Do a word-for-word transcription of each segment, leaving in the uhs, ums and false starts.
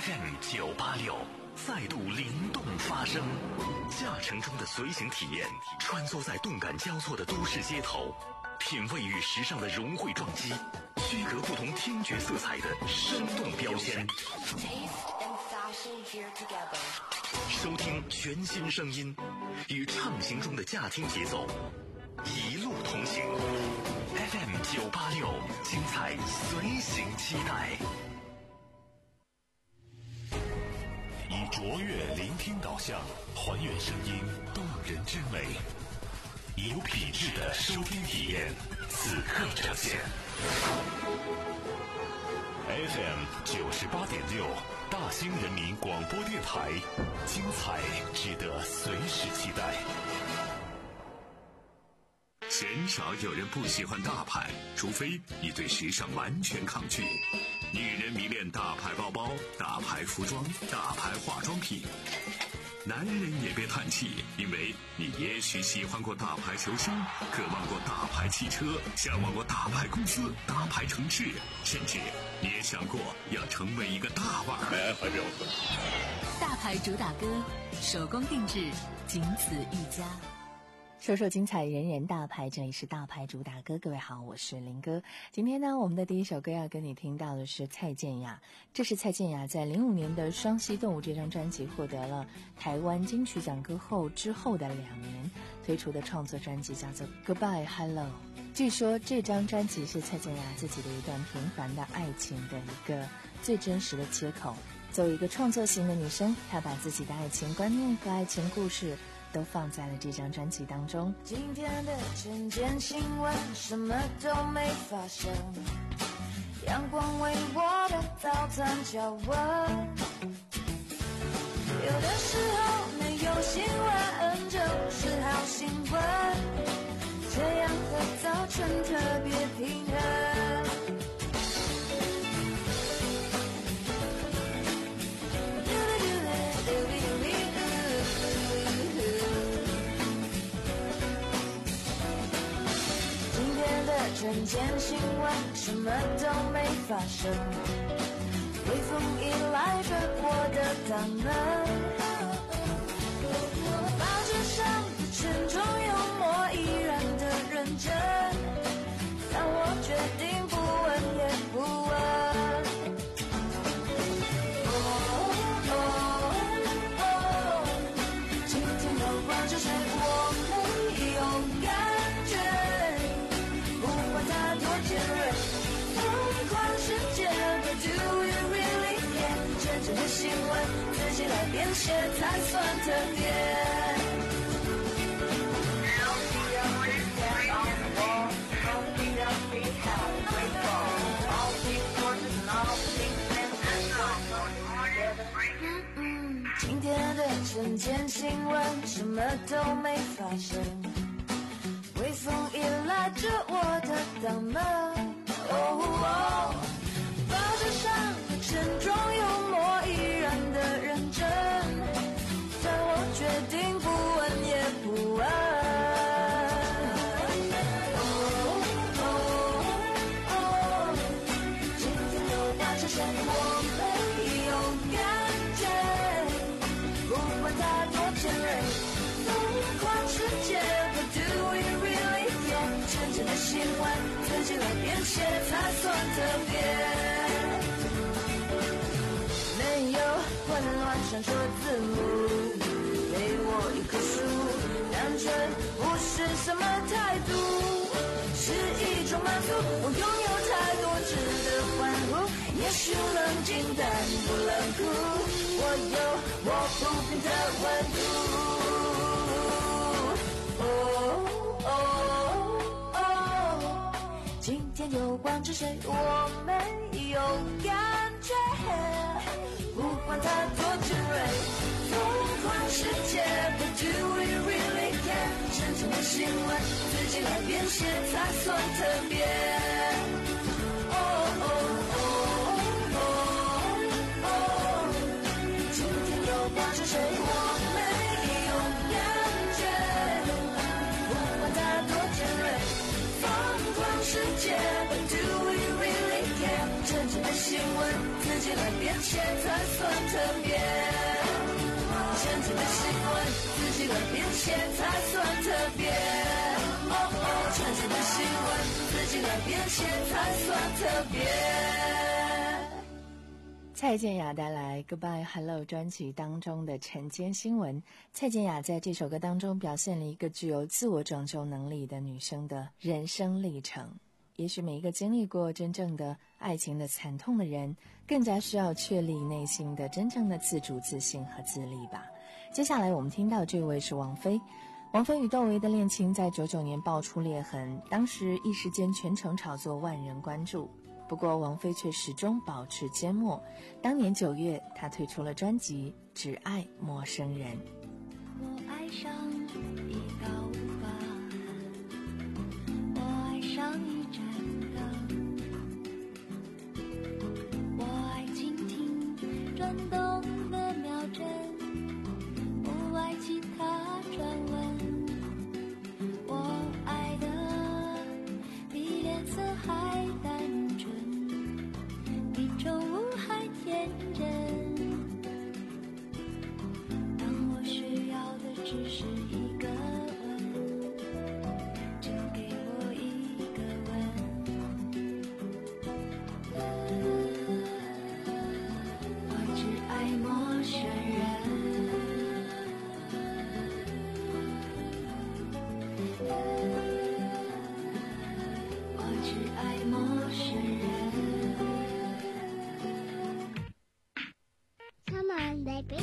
F M 九八六再度灵动发声，驾乘中的随行体验，穿梭在动感交错的都市街头，品味与时尚的融汇撞击，区隔不同听觉色彩的生动标签。收听全新声音，与畅行中的驾听节奏，一路同行。F M 九八六，精彩随行期待。以卓越聆听导向，还原声音动人之美，以有品质的收听体验，此刻呈现。F M 九十八点六，大兴人民广播电台，精彩值得随时期待。鲜少有人不喜欢大牌，除非你对时尚完全抗拒。女人迷恋大牌包包、大牌服装、大牌化妆品。男人也别叹气，因为你也许喜欢过大牌球星，渴望过大牌汽车，向往过大牌公司、大牌城市，甚至你也想过要成为一个大腕儿。 大牌主打歌，手工定制，仅此一家。 说说精彩，人人大牌，这里是大牌主打歌。各位好，我是林哥。今天呢，我们的第一首歌要跟你听到的是蔡健雅。这是蔡健雅在零五年的《双栖动物》这张专辑获得了台湾金曲奖歌后之后的两年推出的创作专辑，叫做 Goodbye Hello。 据说这张专辑是蔡健雅自己的一段平凡的爱情的一个最真实的切口。作为一个创作型的女生，她把自己的爱情观念和爱情故事都放在了这张专辑当中。 今天的晨间新闻什么都没发生，阳光为我的早餐加温，有的时候没有新闻就是好新闻，这样和早晨特别平衡。晨间新闻什么都没发生，微风依赖着我的大门，报纸上的沉重幽默依然的认真，但我决定不问也不问。哦哦哦，今天有关着谁我没有感觉，不管它多尖锐，疯狂世界 But do you really care？ 真正的新闻自己来编写才算特别。嗯嗯，今天的晨间新闻什么都没发生，微风依赖着我的挡门，哦哦，报纸上的沉重幽默依然的认真，但我决定不问也不问。哦哦哦，今天又发生谁我没有感觉，不管它多尖锐，疯狂世界 But do you really care？ 真正的新闻自己来编写才算特别。没有混乱闪烁字幕，给我一棵树，单纯不是什么态度，是一种满足。我拥有太多值得欢呼，也许冷静但不冷酷，我有我不变的温度。哦哦哦，今天有关着谁我没有感觉，不管它多尖锐，疯狂世界 But do you really care？ 真正的新闻自己来编写才算特别。哦哦哦哦哦，今天又关着谁我没有感觉，不管它多尖锐，疯狂世界 But do you really care？ 真正的新闻自自己来变现才算特别。现在的习惯，自己来变现才算特别。哦哦，现在的习惯，自己来变现才算特别。 蔡健雅带来 Goodbye Hello 专辑当中的晨间新闻。蔡健雅在这首歌当中表现了一个具有自我拯救能力的女生的人生历程。也许每一个经历过真正的爱情的惨痛的人，更加需要确立内心的真正的自主自信和自立吧。接下来我们听到这位是王菲。王菲与窦唯的恋情在九九年爆出裂痕，当时一时间全程炒作，万人关注。不过王菲却始终保持缄默。当年九月，她推出了专辑《只爱陌生人》。 我爱上一道疤痕，我爱上一盏灯，我爱倾听转动的秒针，不爱其他传闻。我爱的比脸色还单纯，比宠物还天真。当我需要的只是一个吻，就给我一个吻。我只爱陌生人。我只爱陌生人。Come on, baby.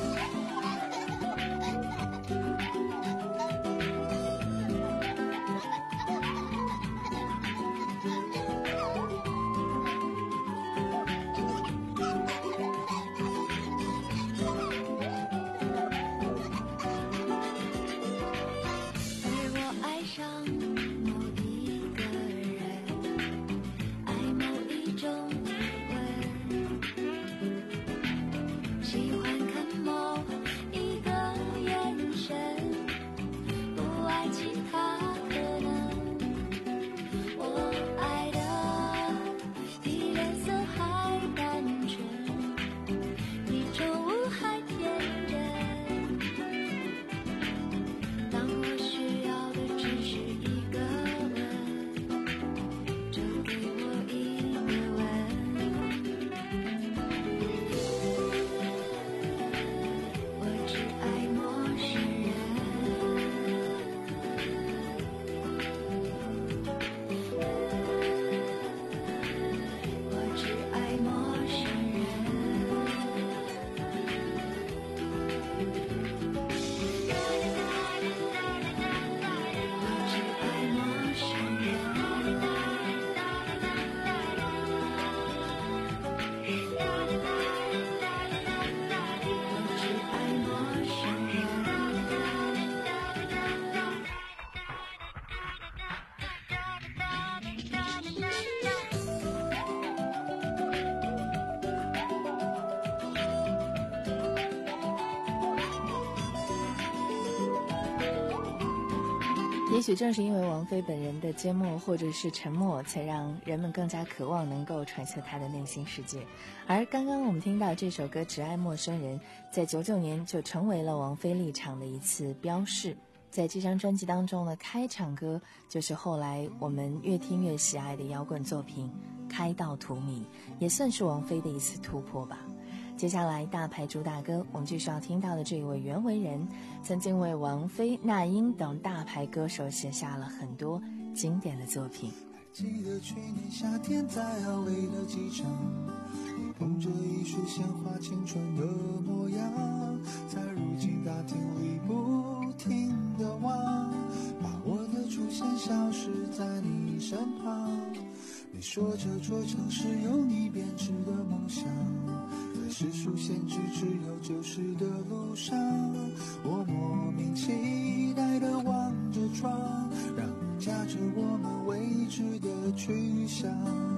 也许正是因为王菲本人的缄默或者是沉默，才让人们更加渴望能够揣测她的内心世界。而刚刚我们听到这首歌《只爱陌生人》，在九九年就成为了王菲立场的一次标示。在这张专辑当中的开场歌，就是后来我们越听越喜爱的摇滚作品《开到荼蘼》，也算是王菲的一次突破吧。接下来大牌主打歌，我们继续要听到的这一位袁惟仁，曾经为王菲、那英等大牌歌手写下了很多经典的作品。 记得去年夏天在奥维的机场，捧着一束鲜花，青春的模样，在如今大厅里不停地望，把我的出现消失在你身旁。你说这座城市有你编织的梦想，在世俗限制只有旧时的路上，我莫名期待地望着窗，让你驾着我们未知的去向。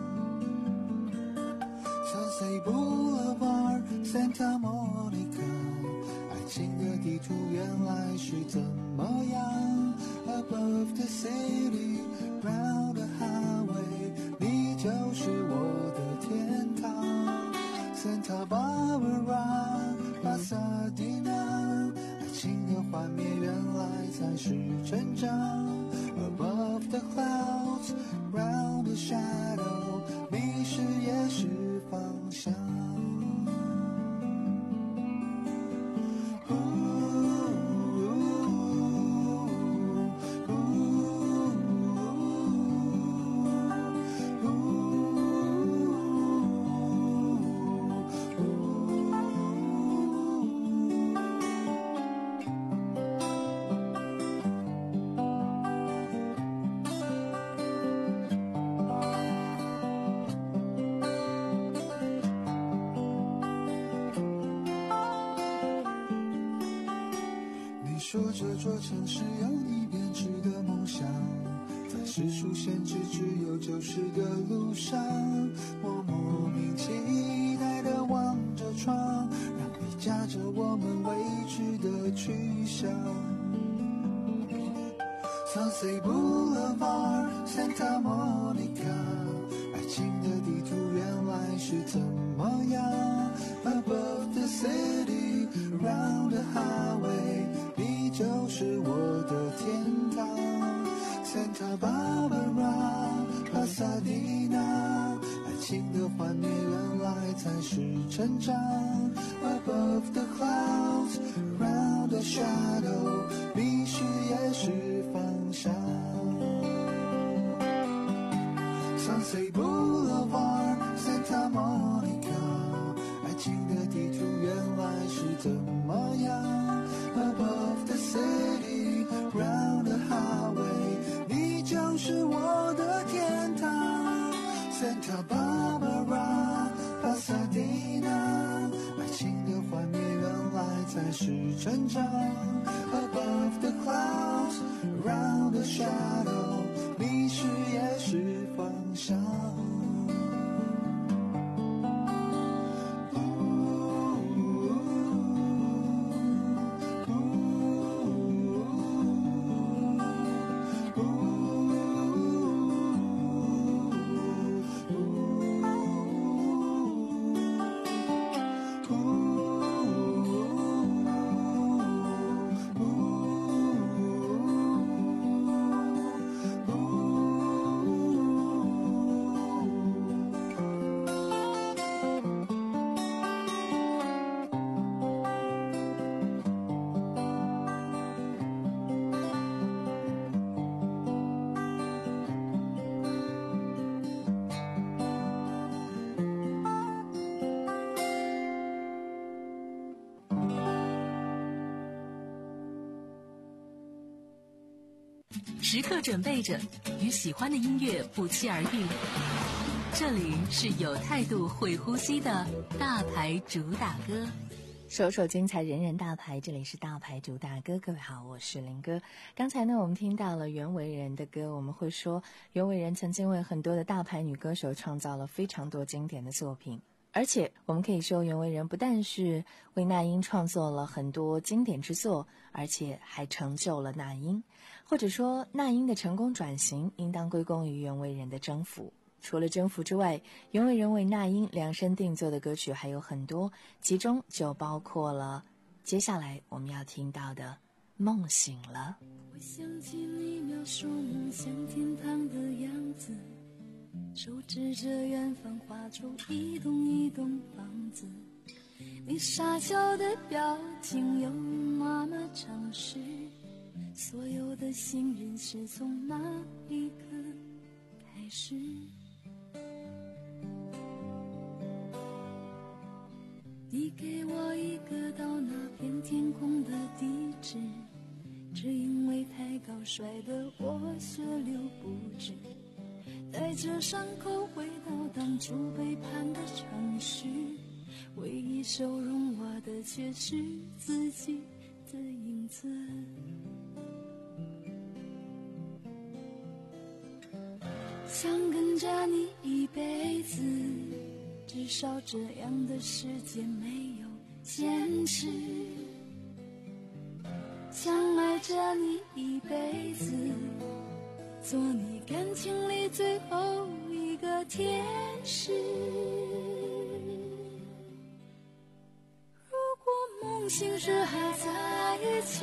Sunset Boulevard Santa Monica， 爱情的地图原来是怎么样 Above the city round the highway， 你就是我的天堂。 Santa Barbara Pasadena， 爱情的幻灭原来才是成长。Above the clouds, round the shadow， 迷失也是方向。说这座城市有你编织的梦想，在世俗限制只有九十的路上，我莫名期待地望着窗，让你夹着我们未知的去向。Sunset Boulevard Santa Monica， 爱情的地图原来是怎么样。 Above the city, round the highway， 你就是我的天堂。 Santa Barbara Pasadena， 爱情的幻灭原来才是成长。 Above the clouds, round the shadow， 迷失也是方向。 Sunset Boulevard Santa Monica， 爱情的地图原来是怎么样。 Above the city, round the highway， 你就是我的天堂。 Santa Barbara Pasadena， 爱情的幻灭原来才是成长。 Above the clouds, round the shadow， 迷失也是方向。 时刻准备着，与喜欢的音乐不期而遇。这里是有态度、会呼吸的大牌主打歌， 首首精彩，人人大牌。这里是大牌主打歌，各位好，我是林哥。刚才呢，我们听到了袁惟仁的歌，我们会说袁惟仁曾经为很多的大牌女歌手创造了非常多经典的作品。而且我们可以说袁惟仁不但是为那英创作了很多经典之作，而且还成就了那英，或者说那英的成功转型应当归功于袁惟仁的征服。除了征服之外，袁惟仁为那英量身定做的歌曲还有很多，其中就包括了接下来我们要听到的梦醒了。 我想起你描述梦想天堂的样子，手指着远方画出一栋一栋房子，你傻笑的表情有那么诚实，所有的信任是从那一刻开始。你给我一个到那片天空的地址，只因为太高摔得我血流不止，带着伤口回到当初背叛的城市，唯一收容我的却是自己的影子。想跟着你一辈子，至少这样的世界没有现实。想爱着你一辈子，做你感情里最后一个天使。 梦醒时还在一起，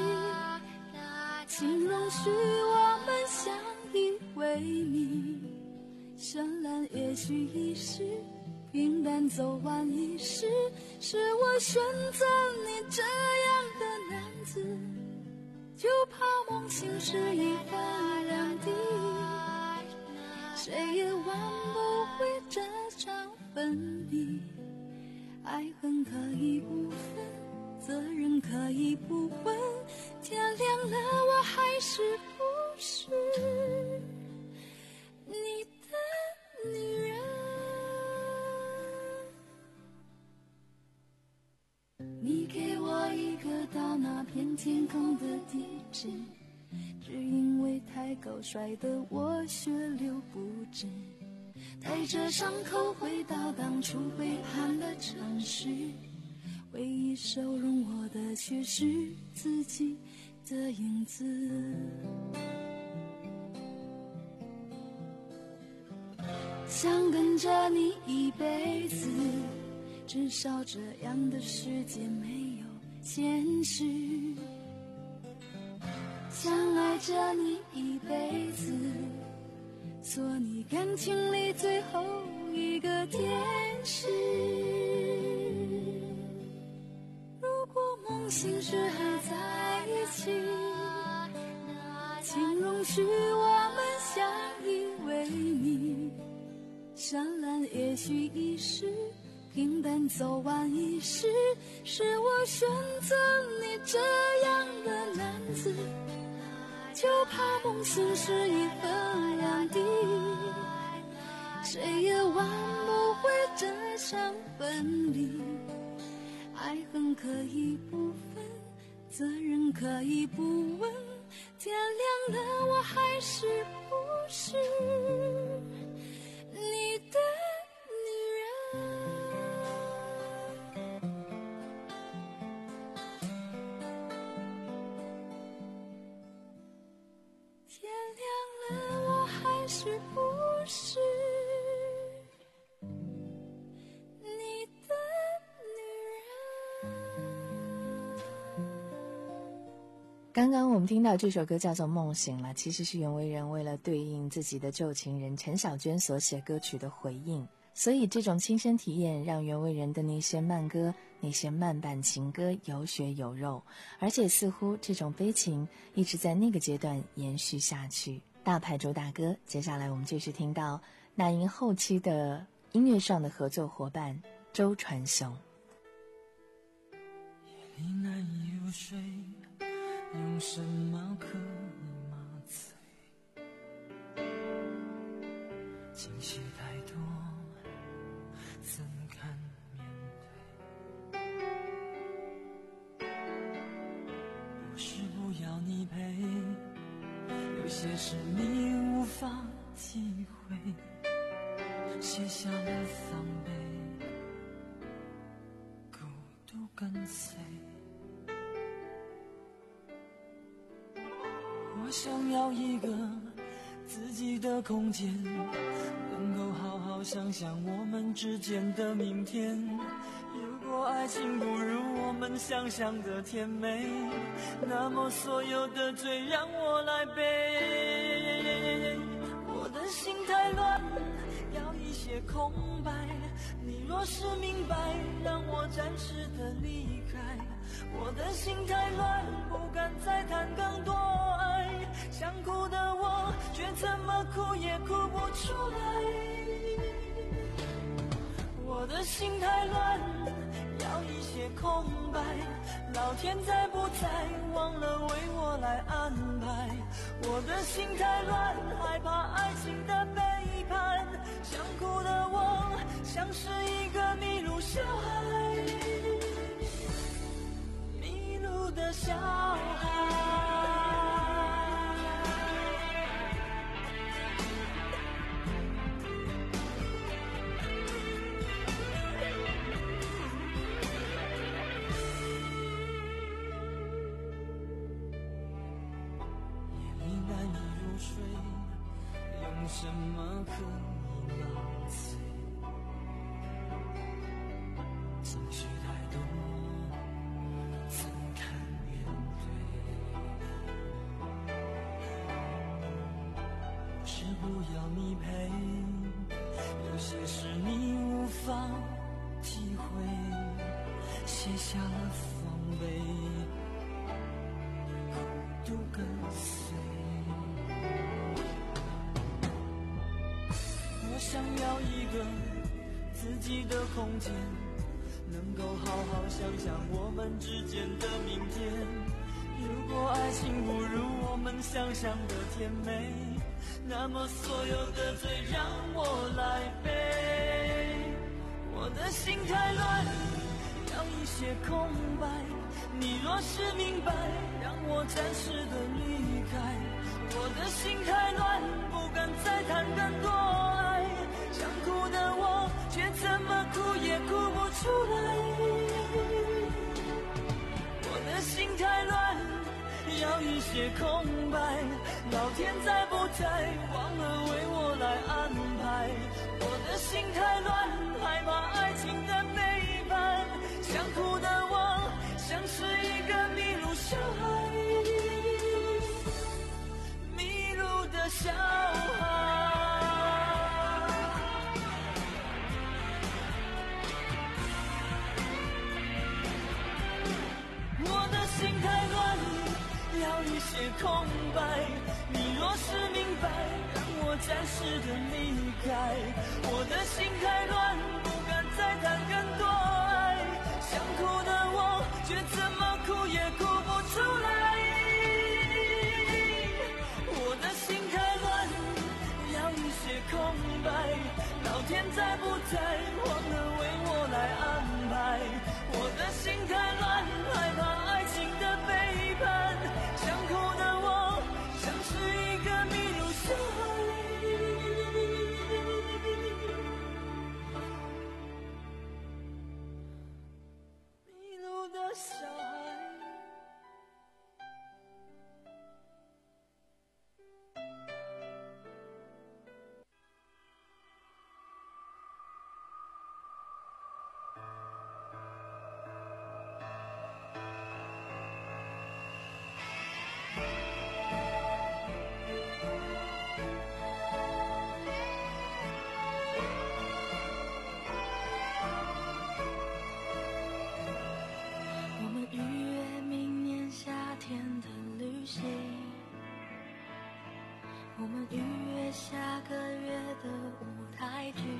请容许我们相依为命。绚烂也许一时，平淡走完一世，是我选择你这样的男子，就怕梦醒时一分两地，谁也挽不回这场分离。爱恨可以不分，责任可以不问，天亮了我还是不是你的女人。你给我一个到那片天空的地址，只因为太高摔得我血流不止，带着伤口回到当初背叛的城市，回忆收容我的却是自己的影子。想跟着你一辈子，至少这样的世界没有现实。想爱着你一辈子，做你感情里最后一个天使。如果梦醒时还在一起，请容许我们相依为命。绚烂也许一时，平淡走完一世，是我选择你这样的男子，就怕梦醒时一分两地，谁也挽不回这场分离。爱恨可以不分，责任可以不问，天亮了我还是不是你的女人。天亮了我还是不是你的女人。 刚刚我们听到这首歌叫做《梦醒了》，其实是袁惟仁为了对应自己的旧情人陈小娟所写歌曲的回应。所以这种亲身体验让袁惟仁的那些慢歌，那些慢板情歌有血有肉，而且似乎这种悲情一直在那个阶段延续下去。大牌主打歌，接下来我们继续听到那英后期的音乐上的合作伙伴周传雄。 夜里难以入睡，用什么可以麻醉？情绪太多，怎敢面对？不是不要你陪，有些事你无法体会，卸下了防备，孤独跟随。我想要一个自己的空间，能够好好想想我们之间的明天。如果爱情不如我们想象的甜美，那么所有的罪让我来背。我的心太乱，要一些空白，你若是明白，让我暂时的离开。我的心太乱，不敢再谈更多爱，想哭的我却怎么哭也哭不出来。我的心太乱，要一些空白，老天在不在忘了为我来安排。我的心太乱，害怕爱情的背叛，想哭的我像是一个迷路小孩，迷路的小孩。用什么可以麻醉？情绪太多， 要你陪，有些事你无法体会，卸下了防备，孤独跟随。我想要一个自己的空间，能够好好想想我们之间的明天。如果爱情不如我们想象的甜美，那么所有的罪让我来背。我的心太乱，要一些空白。你若是明白，让我暂时的离开。我的心太乱，不敢再谈更多爱。想哭的我，却怎么哭也哭不出来。我的心太乱，要一些空白。老天在不在，忘了为我来安排。我的心太乱，害怕爱情的背叛。想哭的我，像是一个迷路小孩，迷路的小孩。我的心太乱，要一些空白。你若是明白，让我暂时的离开。我的心太乱，不敢再谈更多爱。想哭的我，却怎么哭也哭不出来。我的心太乱，要一些空白。老天在不在，忘了为我来安排。我的心太乱，害怕爱情的背叛。想哭的我，像是一个迷路小孩，迷路的小孩。 我们预约下个月的舞台剧，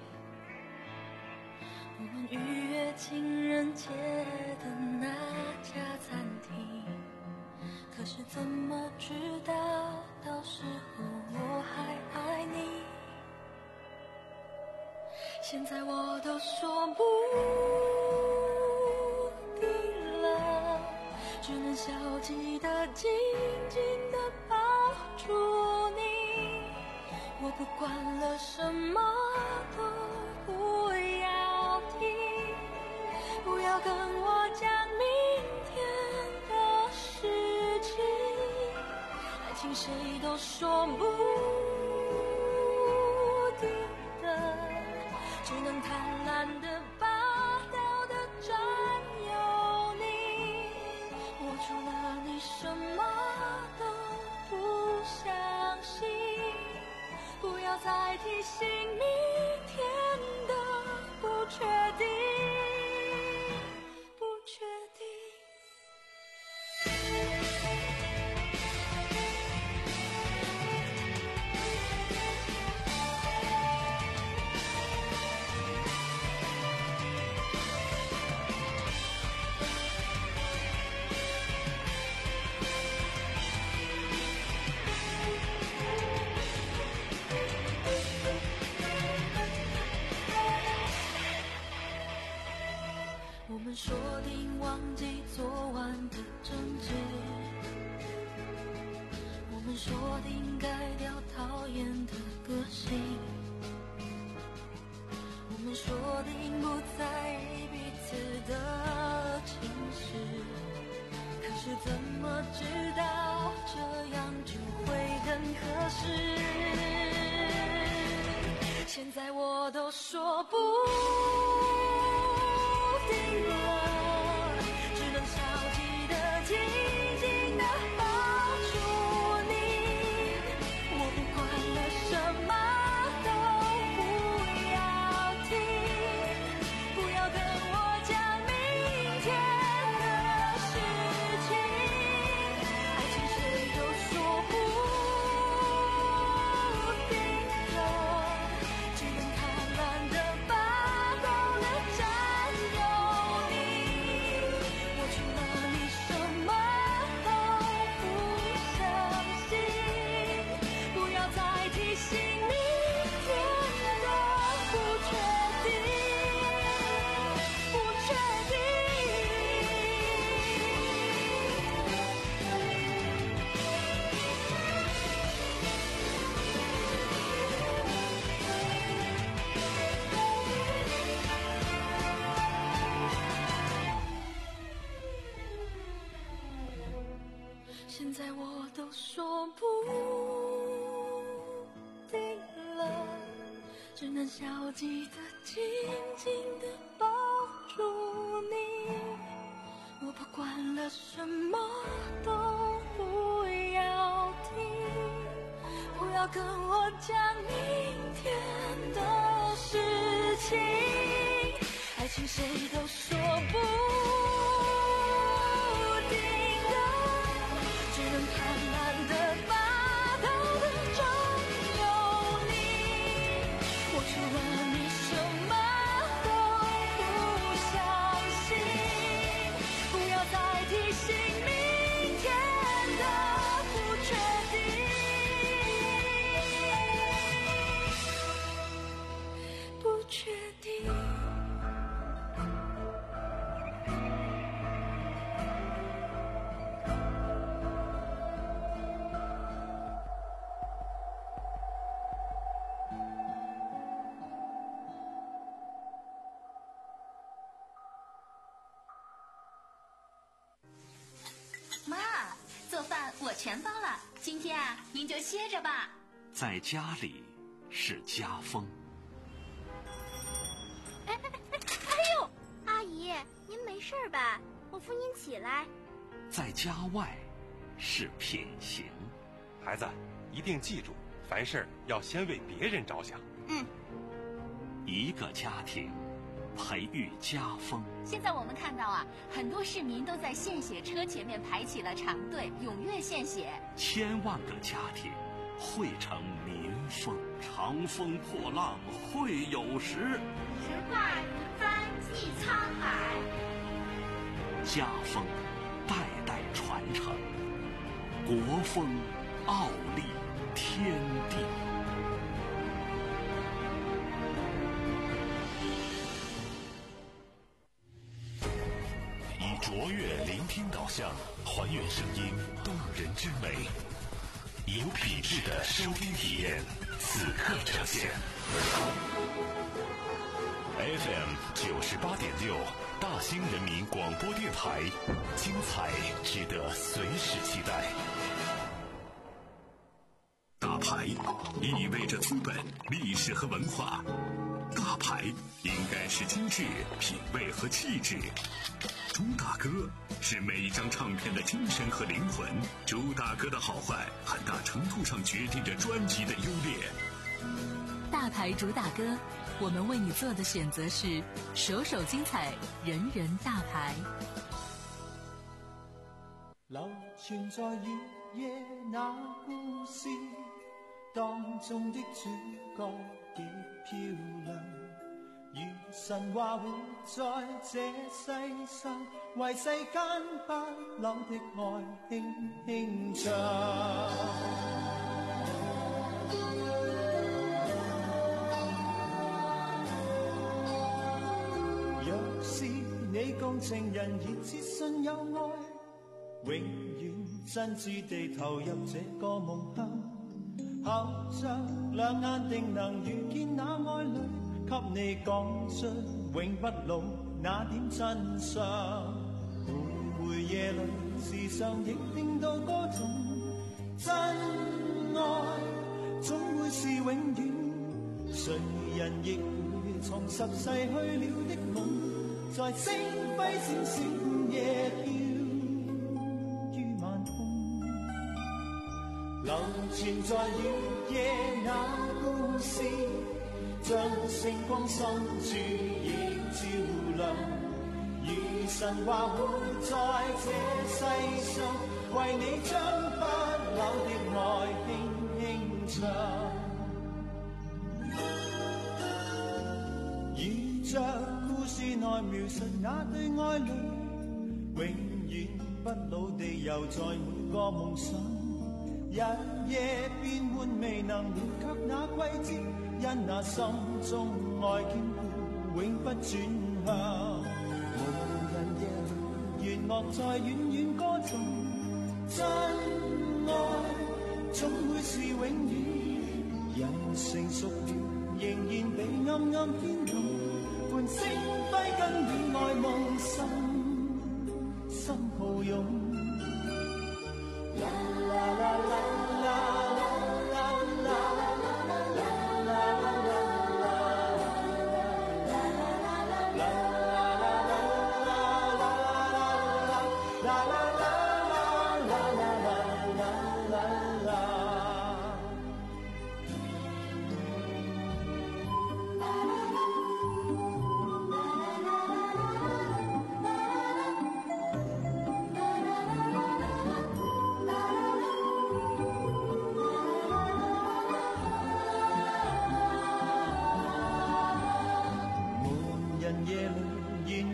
我们预约情人节的那家餐厅。可是怎么知道到时候我还爱你？现在我都说不定了，只能消极的紧紧的抱住你。我不管了，什么都不要听，不要跟我讲明天的事情。爱情谁都说不定的，只能贪婪的拔掉的占有你。我除了你什么都不相信，不要再提醒明天的不确定，不确定。我们说定忘记昨晚的争执，我们说定改掉讨厌的个性，我们说定不在意彼此的情绪。可是怎么知道这样就会更合适？现在我都说不定了，只能消极的紧紧的抱住你。我不管了什现在我都说不定了，只能消极的紧紧的抱住你。我不管了，什么都不要听，不要跟我讲明天的事情。爱情谁都说不定的，只能慢慢的把到的只有你。我除了你什么都不相信，不要再提醒明天的不确定，不确定。 妈，做饭我全包了，今天啊，您就歇着吧。 在家里是家风。 哎哎哎哎呦，阿姨，您没事吧？我扶您起来。 在家外是品行。 孩子，一定记住，凡事要先为别人着想。 嗯。 一个家庭培育家风。 现在我们看到啊，很多市民都在献血车前面排起了长队，踊跃献血。 千万个家庭汇成民风，长风破浪会有时。 时块不翻济沧海。 家风代代传承，国风傲立天地。卓越聆听导向，还原声音动人之美，有品质的收听体验，此刻呈现。F M 九十八点六，大兴人民广播电台，精彩值得随时期待。大牌意味着资本、历史和文化，大牌应该是精致、品味和气质。朱大哥是每一张唱片的精神和灵魂，朱大哥的好坏很大程度上决定着专辑的优劣。 大牌主打歌，我们为你做的选择是首首精彩，人人大牌。 流傳在月夜那故事當中的主角極漂亮，如神話活在這世上，為世間不朽的愛輕輕唱。若是你共情人熱切信有愛，永遠真摯地投入這個夢鄉，合着兩眼定能遇見那愛侶，給你講出永不老那點真相。徘徊夜裏時常亦聽到歌頌，真愛總會是永遠，誰人亦會重拾逝去了的夢，在星輝閃閃夜飄於晚空，流傳在月夜那故事，將星光深處亦照亮，如神話活在這世上，為你將不朽的愛輕輕唱。如着故事內描述那對愛侶，永遠不老地遊在每個夢想，日夜變換未能換卻那季節，因那心中愛堅固永不轉向。無人夜裏弦樂在遠遠歌頌，真愛總會是永遠，人成熟了仍然被暗暗牽動，伴星輝跟戀愛夢心心抱擁。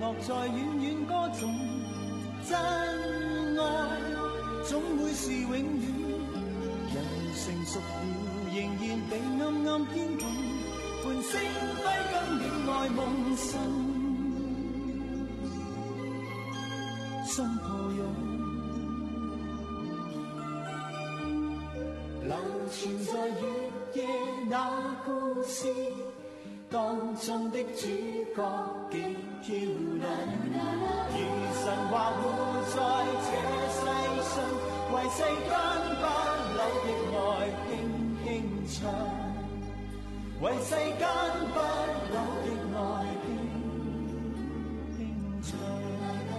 樂在遠遠歌頌，真愛總會是永遠。人成熟了，仍然被暗暗牽動，伴星輝跟戀愛夢神，心抱擁。流傳在月夜那故事，當中的主角極漂亮，如神話活在這世上，為世間不朽的愛輕輕唱，為世間不朽的愛輕輕唱。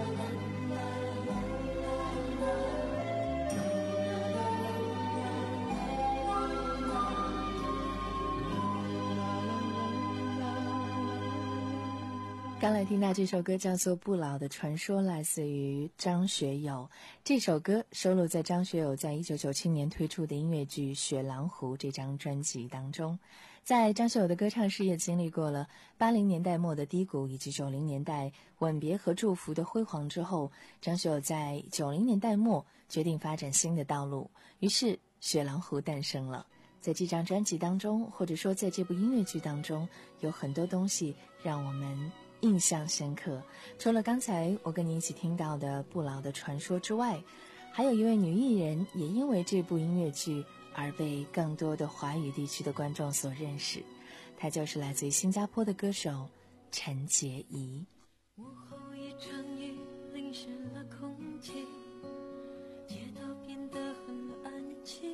刚才听到这首歌叫做《不老的传说》，来自于张学友。这首歌收录在张学友在一九九七年推出的音乐剧《雪狼湖》这张专辑当中。在张学友的歌唱事业经历过了八零年代末的低谷以及九零年代吻别和祝福的辉煌之后，张学友在九零年代末决定发展新的道路，于是《雪狼湖》诞生了。在这张专辑当中，或者说在这部音乐剧当中，有很多东西让我们印象深刻。除了刚才我跟你一起听到的《不老的传说》之外，还有一位女艺人也因为这部音乐剧而被更多的华语地区的观众所认识，她就是来自于新加坡的歌手陈洁仪。 午后一场雨淋湿了空气，街道变得很安静，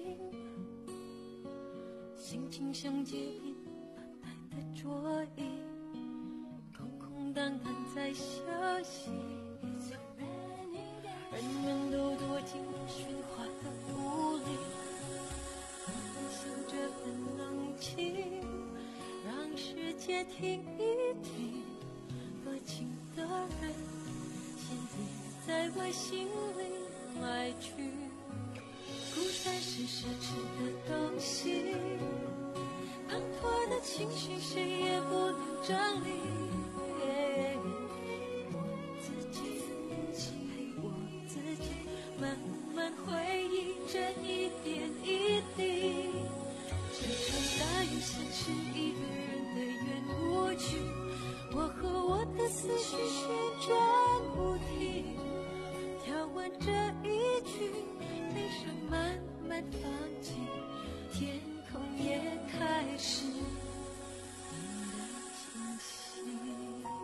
心情像结冰发呆的桌椅，淡淡在消息，人们都躲进喧哗的屋里，想着很冷清，让世界停一停。多情的人先别在我心里来去，孤单是奢侈的东西，滂沱的情绪谁也不能占领。慢慢回忆这一点一滴，这场大雨像是一个人的圆舞曲，我和我的思绪旋转不停，跳完这一曲，悲伤慢慢放晴，天空也开始变得清晰。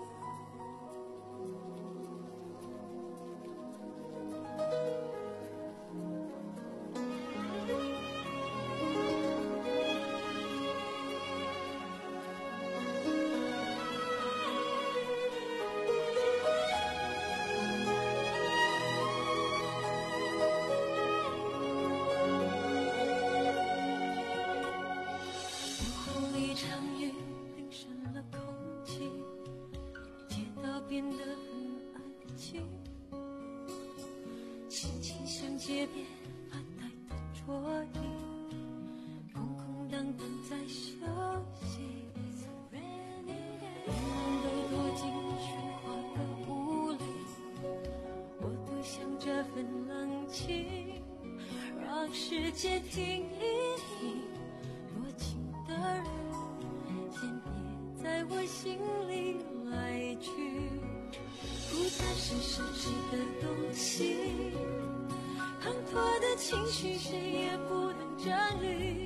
街边发呆的桌椅，空空荡荡在休息，人们都躲进喧哗的屋里，我多想这份冷清，让世界停一停。多情的人先别在我心里来去，孤单是奢侈的东西，滂沱的情绪谁也不能占领，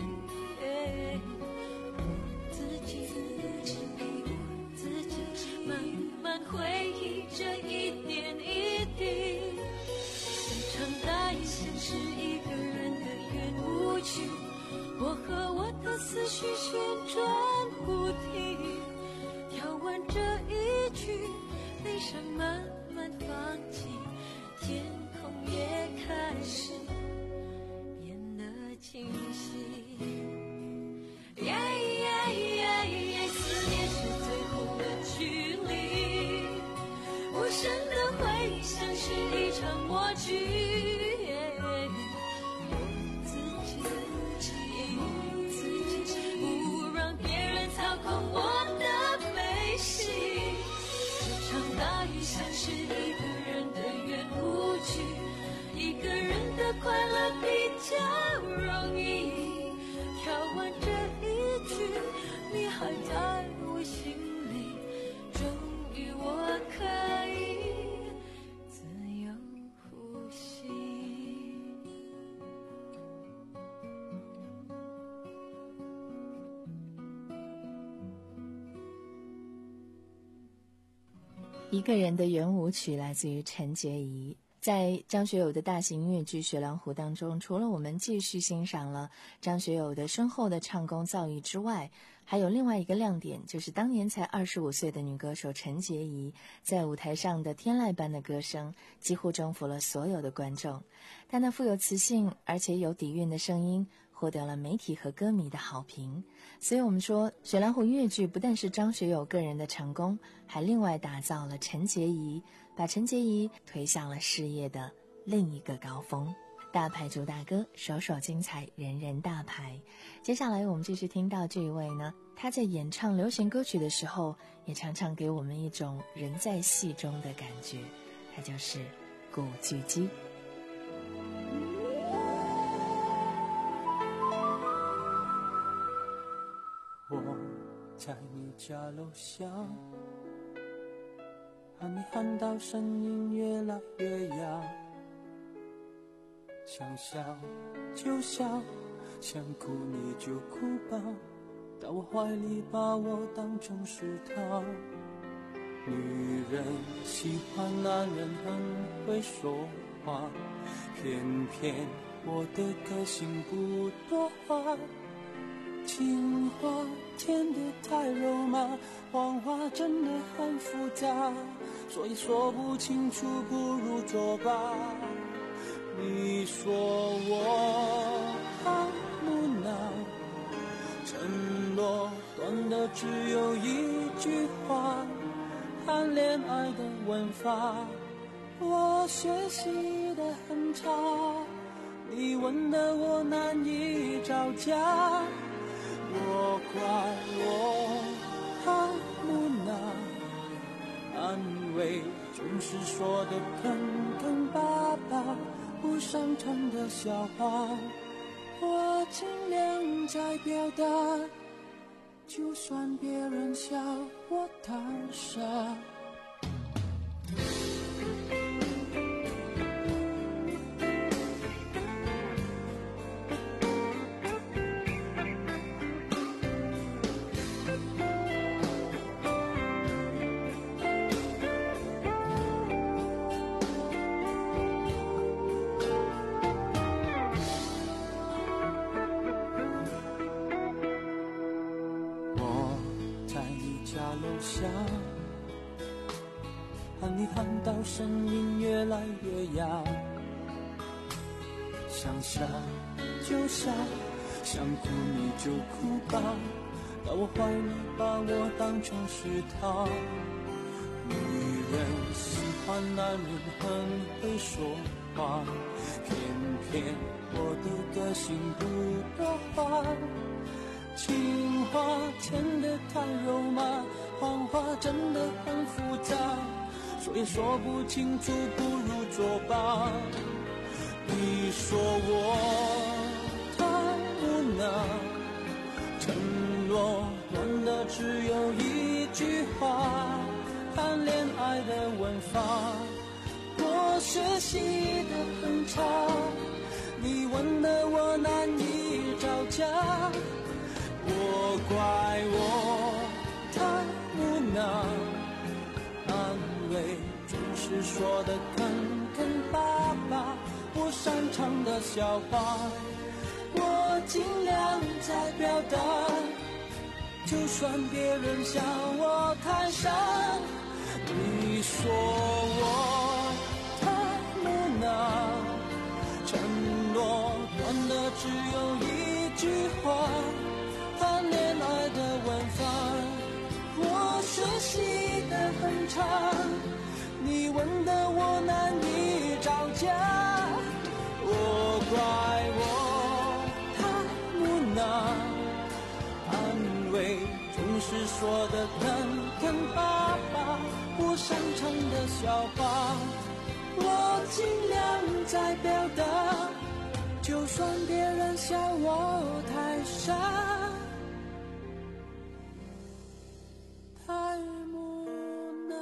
我自己只陪我自己，慢慢回忆这一点一滴。这场大雨像是一个人的圆舞曲，我和我的思绪旋转不停，跳完这一曲，悲伤慢慢放弃，天空也开始变得清晰。耶耶耶耶，思念是最后的距离，无声的回忆像是一场默剧。像一个人的圆舞曲来自于陈洁仪。在张学友的大型音乐剧《雪狼湖》当中，除了我们继续欣赏了张学友的深厚的唱功造诣之外，还有另外一个亮点，就是当年才二十五岁的女歌手陈洁仪在舞台上的天籁般的歌声，几乎征服了所有的观众。她那富有磁性而且有底蕴的声音获得了媒体和歌迷的好评。所以我们说，雪狼湖音乐剧不但是张学友个人的成功，还另外打造了陈洁仪，把陈洁仪推向了事业的另一个高峰。大牌主打歌，首首精彩，人人大牌。接下来我们继续听到这一位呢，他在演唱流行歌曲的时候，也常常给我们一种人在戏中的感觉，他就是古巨基。 我在你家楼下，喊你喊到声音越来越哑，想笑就笑，想哭你就哭吧，到我怀里把我当成是他。女人喜欢男人很会说话，偏偏我的个性不多话，情话甜得太肉麻，谎话真的很复杂，所以说不清楚不如作罢。你说我好木讷，承诺短的只有一句话，谈恋爱的文法我学习得很差，你问的我难以招架，我怪我好木讷，安慰总是说的坑坑巴巴，不擅长的笑话我尽量在表达，就算别人笑我太傻。喊你喊到声音越来越哑，想笑就笑，想哭你就哭吧，到我怀里把我当成是他。女人喜欢男人很会说话，偏偏我的个性不多话，情话甜得太肉麻，谎话真的很复杂，所以说不清楚不如作罢。你说我太木讷，承诺短的只有一句话，谈恋爱的文法我学习得很差，你问的我难以招架，我怪我太木讷，安慰总是说的坑坑巴巴，不擅长的笑话我尽量在表达，就算别人笑我太傻。你说我太木讷，承诺短的只有一句话，谈恋爱的文法我学习得很差，你问的我难以招架，我怪我太木讷，安慰总是说的坑坑巴巴，不擅长的笑话我尽量在表达，就算别人笑我太傻太木讷。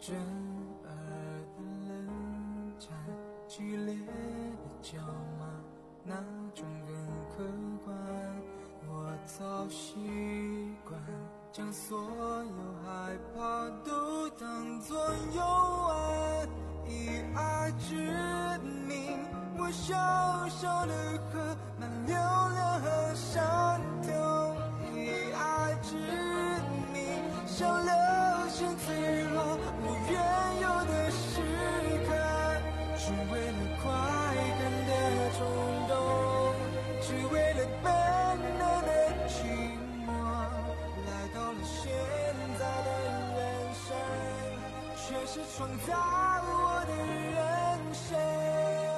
震耳的冷战，剧烈的叫骂，那种更客观。我早习惯将所有害怕都当作游玩，以爱之名，我小小的河满流连和山头，以爱之名，像流星坠落我原有的时刻，只为了快感的冲动，只为了本能的寂寞，来到了现在的人生，却是创造我的人生。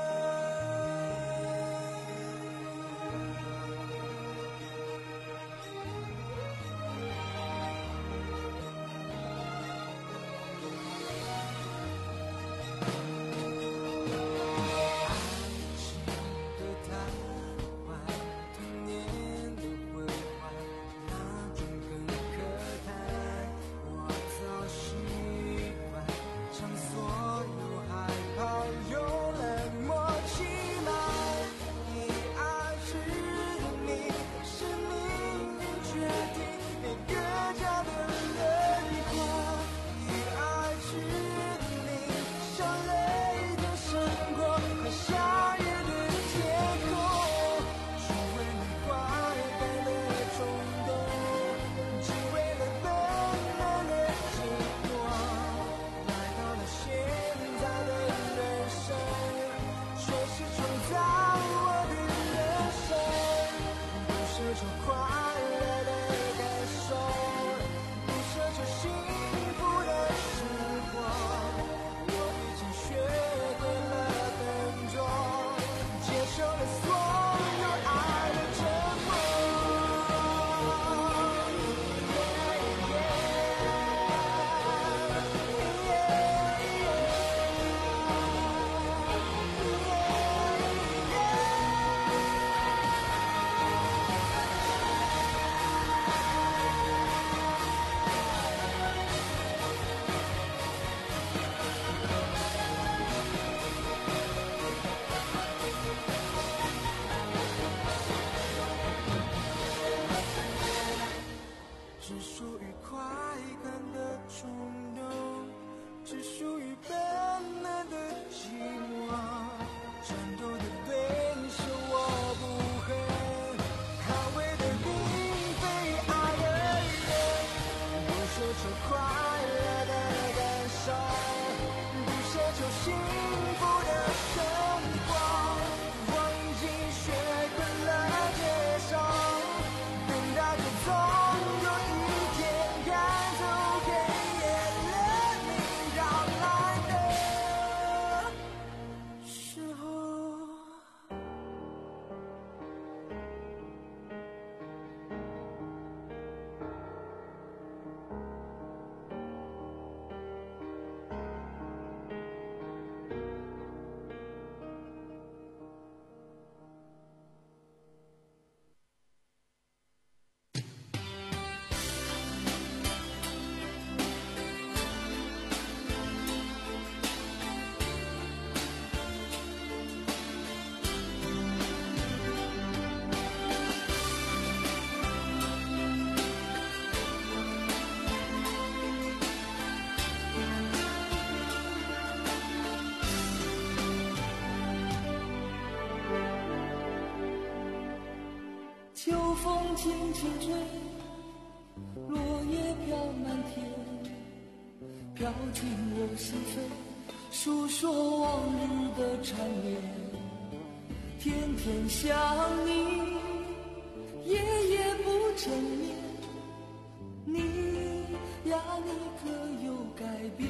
秋风轻轻吹，落叶飘满天，飘进我心扉，诉说往日的缠绵。天天想你，夜夜不见面，你呀你可有改变？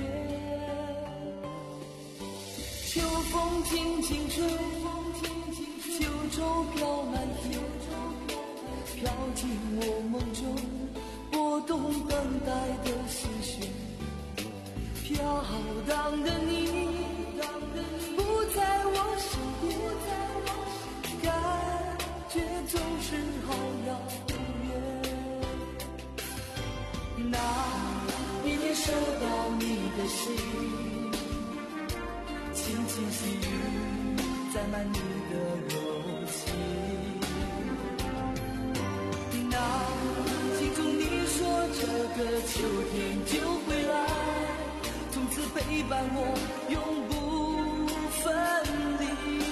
秋风轻轻吹，秋愁飘满天，飘进我梦中，拨动等待的思绪。飘荡的你，不在我身边，感觉总是好遥远。那一年收到你的的心，轻轻细雨载满你的柔情。那记住你说这个秋天就会来，从此陪伴我永不分离。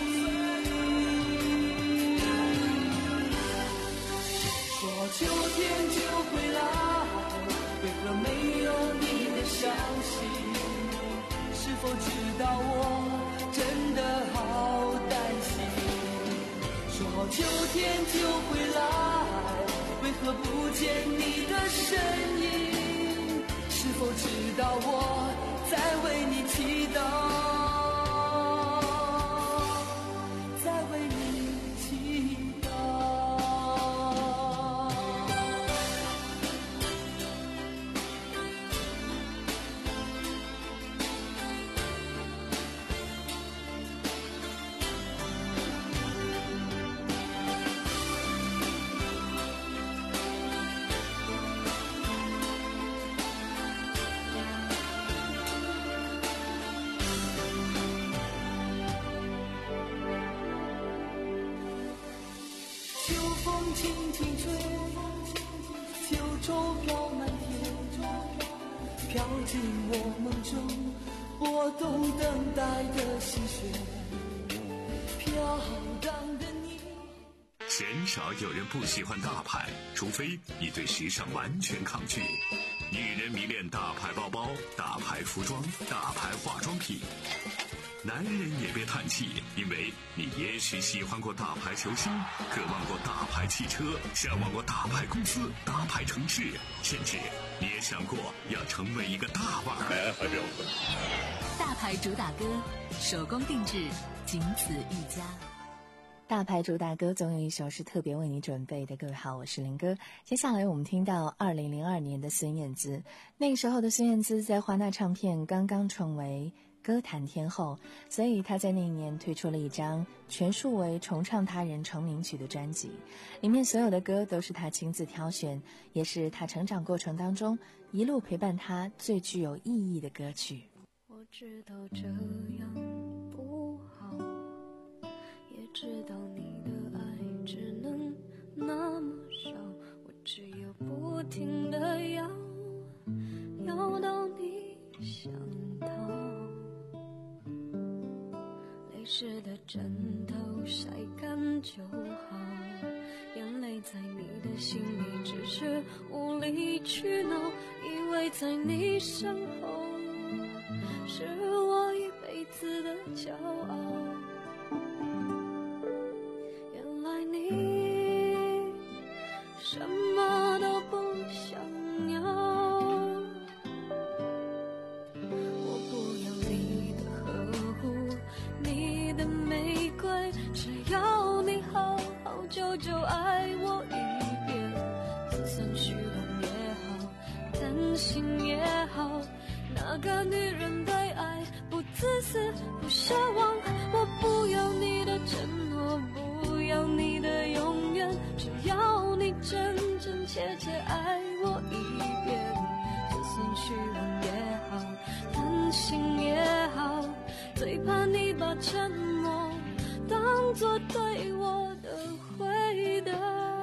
说秋天就会来，为何没有你的消息？是否知道我真的好担心？说秋天就会来，为何不见你的身影？是否知道我在为你祈祷，在为你祈祷。秋风轻轻吹，秋愁飘满天，飘进我梦中，拨动等待的心弦，飘荡的你。 鲜少有人不喜欢大牌，除非你对时尚完全抗拒。女人迷恋大牌包包、大牌服装、大牌化妆品。男人也别叹气，因为你也许喜欢过大牌球星，渴望过大牌汽车，向往过大牌公司、大牌城市，甚至你也想过要成为一个大腕儿。 大牌主打歌，手工定制，仅此一家。 大牌主打歌总有一首是特别为你准备的。各位好，我是林哥。接下来我们听到二零零二年的孙燕姿，那个时候的孙燕姿在华纳唱片刚刚成为歌坛天后，所以她在那一年推出了一张全数为重唱他人成名曲的专辑，里面所有的歌都是她亲自挑选，也是她成长过程当中一路陪伴她最具有意义的歌曲。 我知道这样不好，也知道你的爱只能那么少，我只有不停地要要到你想逃。泪湿的枕头晒干就好，眼泪在你的心里只是无理取闹，以为在你身后是我一辈子的骄傲。原来你什么都不想要，我不要你的呵护，你的玫瑰，只要你好好久久爱我一遍，就算虚荣也好，贪心也好，那个女人对爱不自私不奢望，我不要你的承诺，不要你的永远，只要你真真切切爱我一遍，就算虚荣也好，贪心也好，最怕你把沉默当作对我的回答。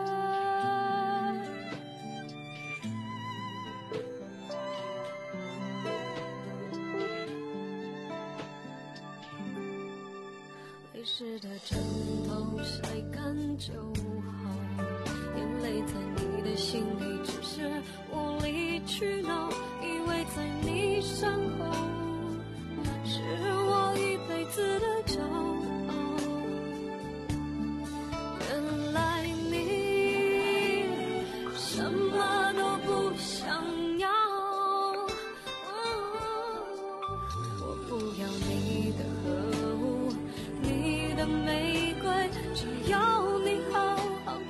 泪湿的枕头晒干就好，眼泪在你的心里只是无理取闹，以为在你身后是我一辈子的骄傲。原来你什么都不想要，我不要你的呵护，你的玫瑰，只要你好好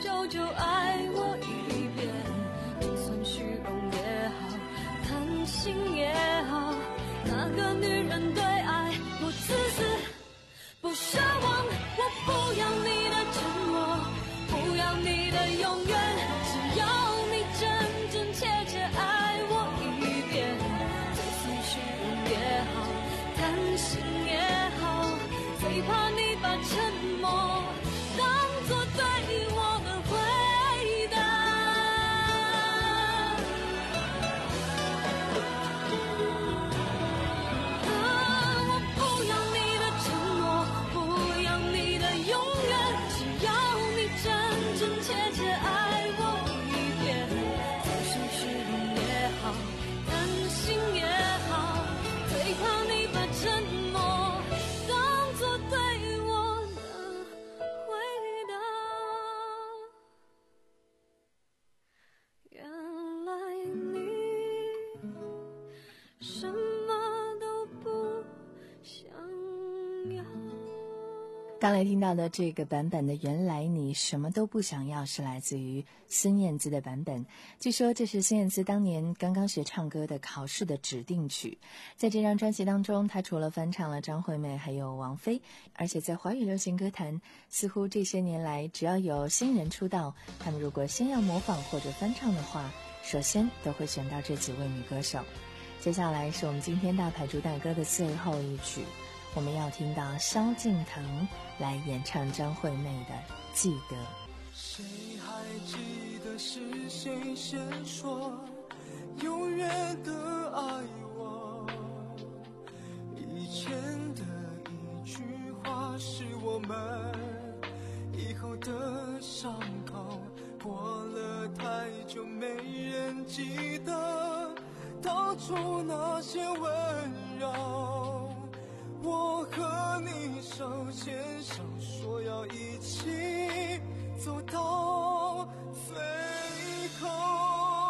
什么都不想要。 刚才听到的这个版本的原来你什么都不想要是来自于孙燕姿的版本，据说这是孙燕姿当年刚刚学唱歌的考试的指定曲。在这张专辑当中，她除了翻唱了张惠妹还有王菲，而且在华语流行歌坛似乎这些年来只要有新人出道，他们如果先要模仿或者翻唱的话，首先都会选到这几位女歌手。接下来是我们今天大牌主打歌的最后一曲，我们要听到萧敬腾来演唱张惠妹的《记得》。 谁还记得是谁先说永远的爱我？以前的一句话是我们以后的伤口，过了太久没人记得当初那些温柔。我和你手牵手说要一起走到最后。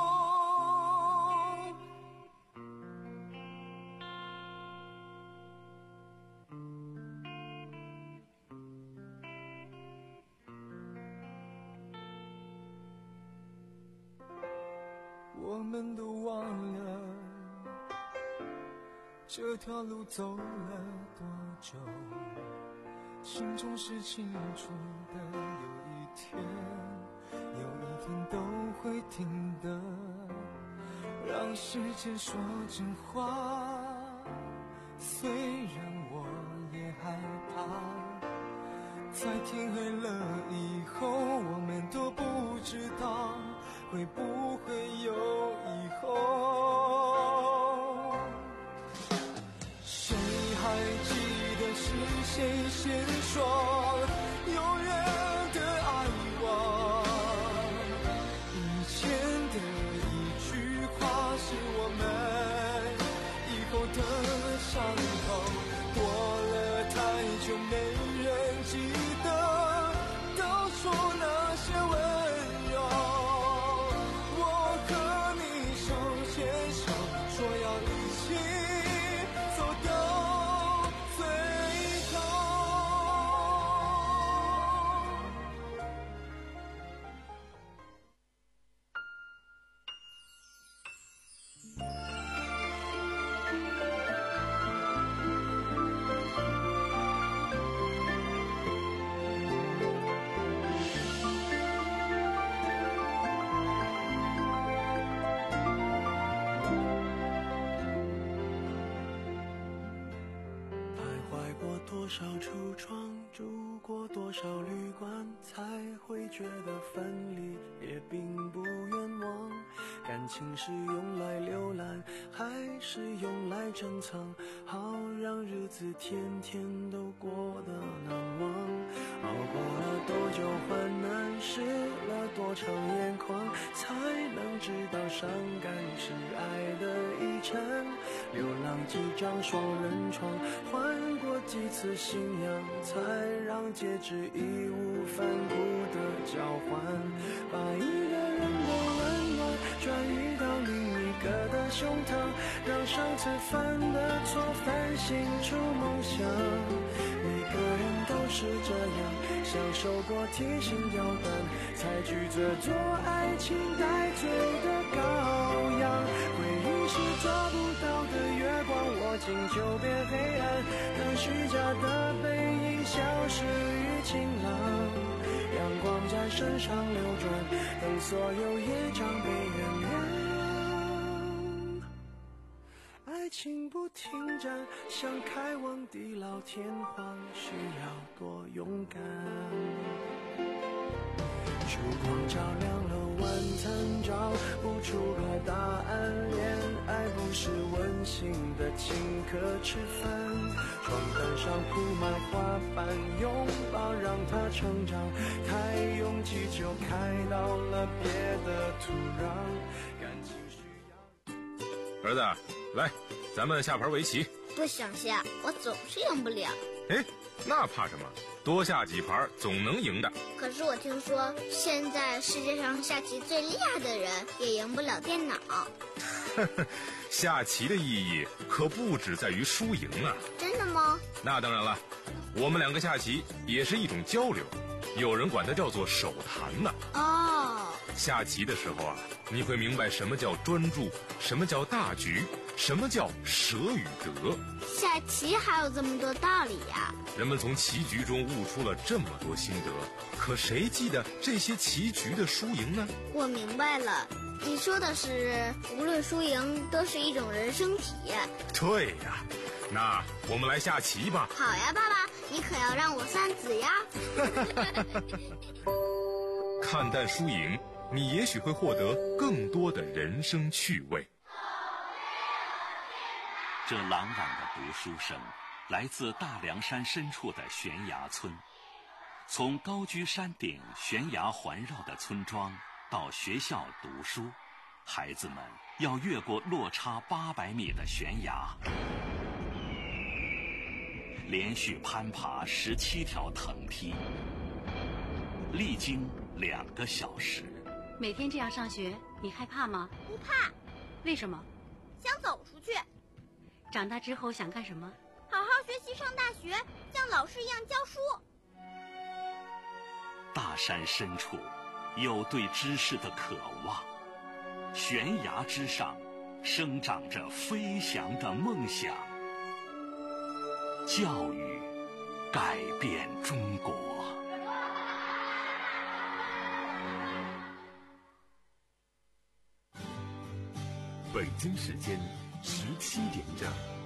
我们都忘了这条路走了多久，心中是清楚的，有一天有一天都会听的，让时间说真话。虽然我也害怕，在天黑了以后，我们都不知道会不会有以后。谁还记得是谁先说永远的爱我？以前的一句话是我们以后的伤口，过了太久没人记得当初那些温柔。我和你手牵手说要一起走到最后。 多少橱窗，住过多少旅馆，才会觉得分离也并不冤枉。感情是用来浏览，还是用来珍藏？好让日子天天都过得难忘。熬过了多久患难，湿了多长眼眶，才能知道伤感是爱的遗产。流浪几张双人床，换过几次信仰，才让戒指义无反顾的交换。把一个人的温暖转移到另一个的胸膛，让上次犯的错反省出梦想。每个人都是这样，享受过提心吊胆，才拒绝做爱情带罪的羔羊。回忆是抓不到的月光，握紧就别黑暗，让虚假的背影消失于晴朗。阳光在身上流转，等所有业障被原谅。爱情不停站，想开往地老天荒，需要多勇敢。烛光照亮了晚餐，找不出个答案。恋爱不是温馨的请客吃饭，床单上铺满花瓣，拥抱让它成长。太拥挤就开到了别的土壤，感情需要。 儿子，来，咱们下盘围棋。 不想下，我总是赢不了。 哎，那怕什么？多下几盘总能赢的。 可是我听说现在世界上下棋最厉害的人也赢不了电脑。 下棋的意义可不只在于输赢啊！ 真的吗？ 那当然了，我们两个下棋也是一种交流，有人管它叫做手谈呢。 哦， 下棋的时候啊，你会明白什么叫专注，什么叫大局，什么叫舍与得。 下棋还有这么多道理呀！ 人们从棋局中悟出了这么多心得，可谁记得这些棋局的输赢呢？ 我明白了，你说的是无论输赢都是一种人生体验。 对呀，那我们来下棋吧。 好呀，爸爸，你可要让我三子呀。 看淡输赢，你也许会获得更多的人生趣味。 这朗朗的读书声来自大凉山深处的悬崖村。从高居山顶悬崖环绕的村庄到学校读书，孩子们要越过落差八百米的悬崖，连续攀爬十七条藤梯，历经两个小时。 每天这样上学，你害怕吗？ 不怕。 为什么？ 想走出去。 长大之后想干什么？ 好好学习，上大学，像老师一样教书。 大山深处有对知识的渴望，悬崖之上生长着飞翔的梦想。教育改变中国。 北京时间十七点整。